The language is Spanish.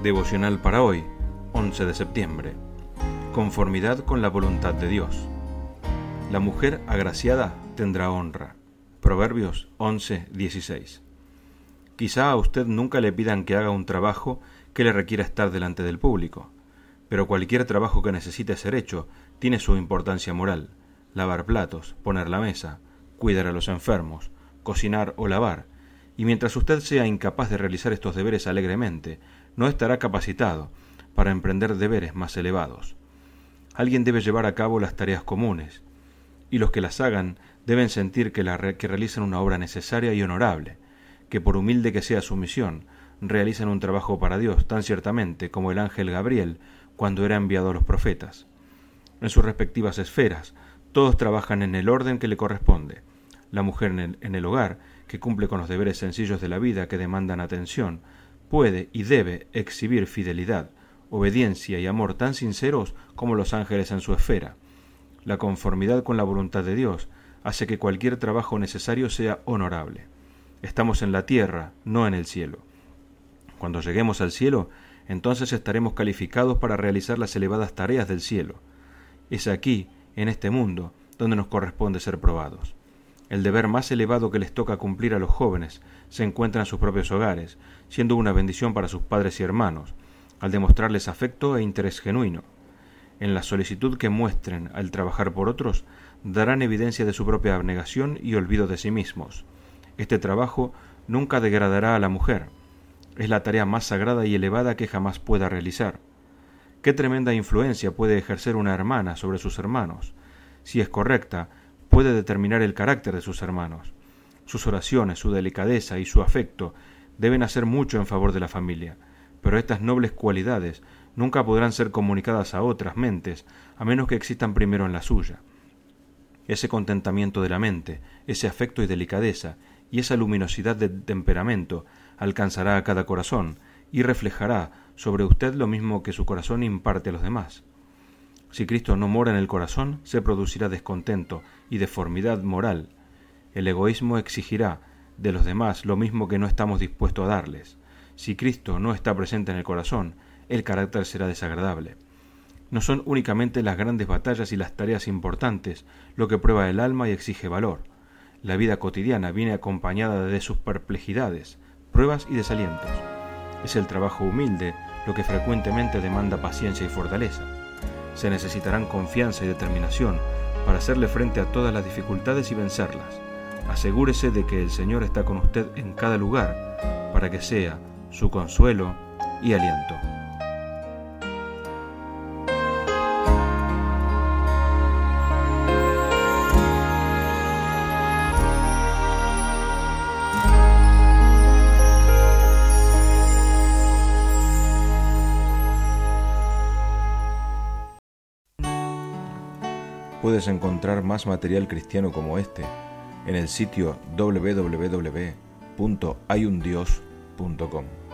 Devocional para hoy, 11 de septiembre. Conformidad con la voluntad de Dios. La mujer agraciada tendrá honra. Proverbios 11:16. Quizá a usted nunca le pidan que haga un trabajo que le requiera estar delante del público, pero cualquier trabajo que necesite ser hecho tiene su importancia moral. Lavar platos, poner la mesa, cuidar a los enfermos, cocinar o lavar. Y mientras usted sea incapaz de realizar estos deberes alegremente, no estará capacitado para emprender deberes más elevados. Alguien debe llevar a cabo las tareas comunes, y los que las hagan deben sentir que realizan una obra necesaria y honorable, que por humilde que sea su misión, realizan un trabajo para Dios tan ciertamente como el ángel Gabriel cuando era enviado a los profetas. En sus respectivas esferas, todos trabajan en el orden que le corresponde. La mujer en el hogar, que cumple con los deberes sencillos de la vida que demandan atención, puede y debe exhibir fidelidad, obediencia y amor tan sinceros como los ángeles en su esfera. La conformidad con la voluntad de Dios hace que cualquier trabajo necesario sea honorable. Estamos en la tierra, no en el cielo. Cuando lleguemos al cielo, entonces estaremos calificados para realizar las elevadas tareas del cielo. Es aquí, en este mundo, donde nos corresponde ser probados. El deber más elevado que les toca cumplir a los jóvenes se encuentra en sus propios hogares, siendo una bendición para sus padres y hermanos, al demostrarles afecto e interés genuino. En la solicitud que muestren al trabajar por otros, darán evidencia de su propia abnegación y olvido de sí mismos. Este trabajo nunca degradará a la mujer. Es la tarea más sagrada y elevada que jamás pueda realizar. Qué tremenda influencia puede ejercer una hermana sobre sus hermanos. Si es correcta, puede determinar el carácter de sus hermanos. Sus oraciones, su delicadeza y su afecto deben hacer mucho en favor de la familia, pero estas nobles cualidades nunca podrán ser comunicadas a otras mentes a menos que existan primero en la suya. Ese contentamiento de la mente, ese afecto y delicadeza y esa luminosidad de temperamento alcanzará a cada corazón y reflejará sobre usted lo mismo que su corazón imparte a los demás. Si Cristo no mora en el corazón, se producirá descontento y deformidad moral. El egoísmo exigirá de los demás lo mismo que no estamos dispuestos a darles. Si Cristo no está presente en el corazón, el carácter será desagradable. No son únicamente las grandes batallas y las tareas importantes lo que prueba el alma y exige valor. La vida cotidiana viene acompañada de sus perplejidades, pruebas y desalientos. Es el trabajo humilde lo que frecuentemente demanda paciencia y fortaleza. Se necesitarán confianza y determinación para hacerle frente a todas las dificultades y vencerlas. Asegúrese de que el Señor está con usted en cada lugar para que sea su consuelo y aliento. Puedes encontrar más material cristiano como este en el sitio www.hayundios.com.